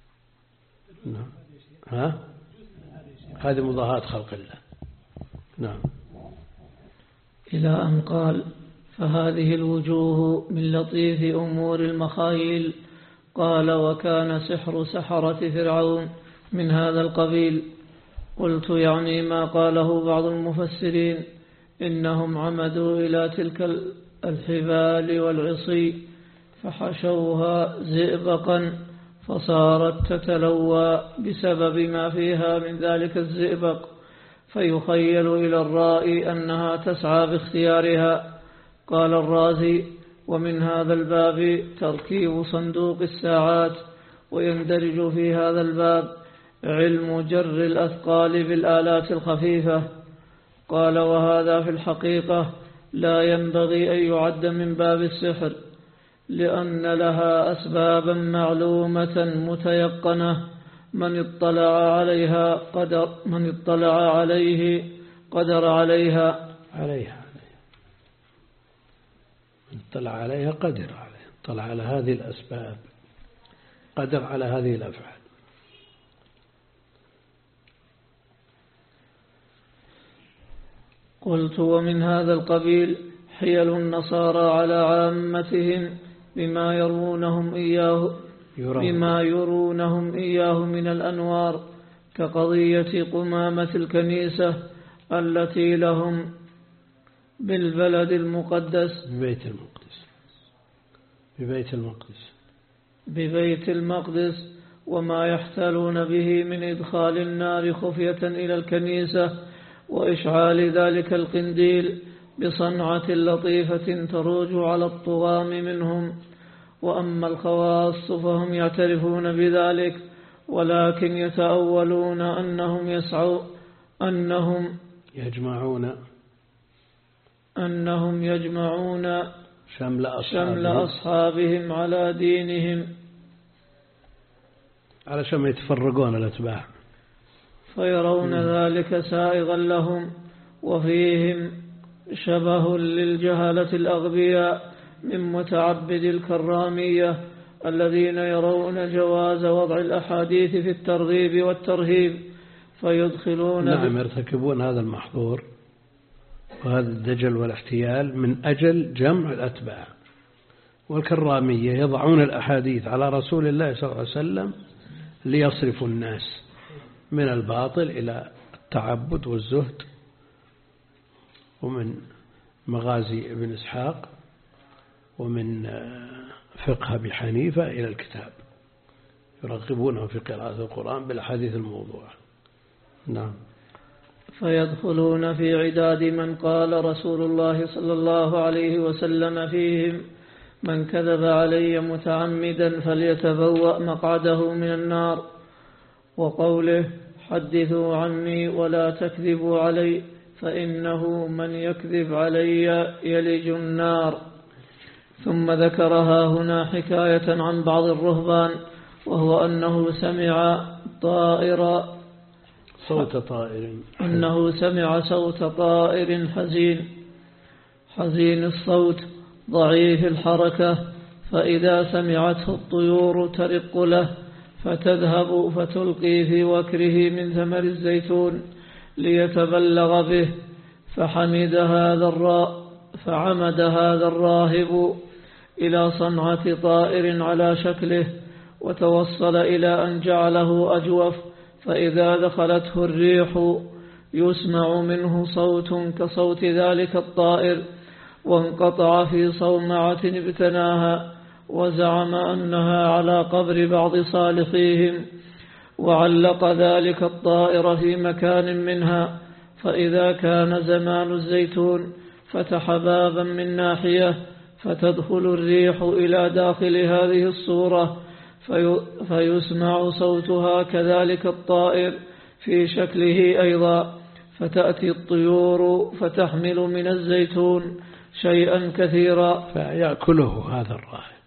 ها؟ هذه مضاهاة خلق الله. نعم. إلى أن قال فهذه الوجوه من لطيف أمور المخايل. قال وكان سحر سحرة فرعون من هذا القبيل. قلت يعني ما قاله بعض المفسرين إنهم عمدوا إلى تلك الحبال والعصي فحشوها زئبقا فصارت تتلوى بسبب ما فيها من ذلك الزئبق، فيخيل إلى الرائي أنها تسعى باختيارها. قال الرازي: ومن هذا الباب تركيب صندوق الساعات، ويندرج في هذا الباب علم جر الأثقال بالآلات الخفيفة. قال: وهذا في الحقيقة لا ينبغي أن يعد من باب السحر، لأن لها أسبابا معلومة متيقنة، من اطلع عليها قدر من اطلع عليه قدر عليها عليها من اطلع عليها قدر عليها، اطلع على هذه الأسباب، قدر على هذه الأفعال. قلت: ومن هذا القبيل حيل النصارى على عامتهم بما يرونهم إياه بما يرونهم إياه من الأنوار، كقضية قمامة الكنيسة التي لهم بالبلد المقدس ببيت المقدس ببيت المقدس ببيت المقدس وما يحتالون به من إدخال النار خفية إلى الكنيسة وإشعال ذلك القنديل بصنعة لطيفة تروج على الطغام منهم. وأما الخواص فهم يعترفون بذلك، ولكن يتأولون أنهم يسعوا أنهم يجمعون أنهم يجمعون شمل أصحابهم, شمل أصحابهم على دينهم، علشان ما يتفرقون الأتباع، فيرون ذلك سائغا لهم، وفيهم شبه للجهلة الأغبياء من متعبد الكرامية الذين يرون جواز وضع الأحاديث في الترغيب والترهيب فيدخلون نعم يرتكبون هذا المحظور وهذا الدجل والاحتيال من أجل جمع الأتباع. والكرامية يضعون الأحاديث على رسول الله صلى الله عليه وسلم ليصرفوا الناس من الباطل إلى التعبد والزهد. ومن مغازي ابن إسحاق ومن فقه أبي حنيفة إلى الكتاب، يرغبونه في قراءة القرآن بالأحاديث الموضوعة. نعم. فيدخلون في عداد من قال رسول الله صلى الله عليه وسلم فيهم: من كذب علي متعمدا فليتبوأ مقعده من النار، وقوله: حدثوا عني ولا تكذبوا علي فإنه من يكذب علي يلج النار. ثم ذكرها هنا حكاية عن بعض الرهبان، وهو أنه سمع طائر صوت طائر أنه سمع صوت طائر حزين حزين الصوت ضعيف الحركة، فإذا سمعته الطيور ترق له فتذهب فتلقي في وكره من ثمر الزيتون ليتبلغ به، فحمد هذا الرا فعمد هذا الراهب إلى صنعة طائر على شكله، وتوصل إلى أن جعله أجوف، فإذا دخلته الريح يسمع منه صوت كصوت ذلك الطائر، وانقطع في صومعة ابتناها، وزعم أنها على قبر بعض صالحيهم، وعلق ذلك الطائر في مكان منها. فإذا كان زمان الزيتون فتح بابا من ناحية فتدخل الريح إلى داخل هذه الصورة في فيسمع صوتها كذلك الطائر في شكله أيضا، فتأتي الطيور فتحمل من الزيتون شيئا كثيرا فيأكله هذا الراهب.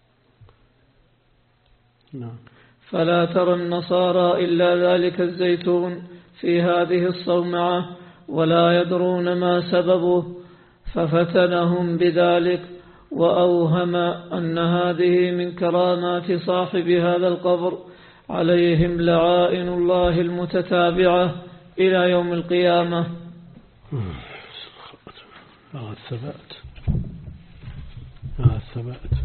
نعم. فلا ترى النصارى إلا ذلك الزيتون في هذه الصومعة ولا يدرون ما سببه، ففتنهم بذلك وأوهم أن هذه من كرامات صاحب هذا القبر، عليهم لعائن الله المتتابعة إلى يوم القيامة. آه الثبات آه الثبات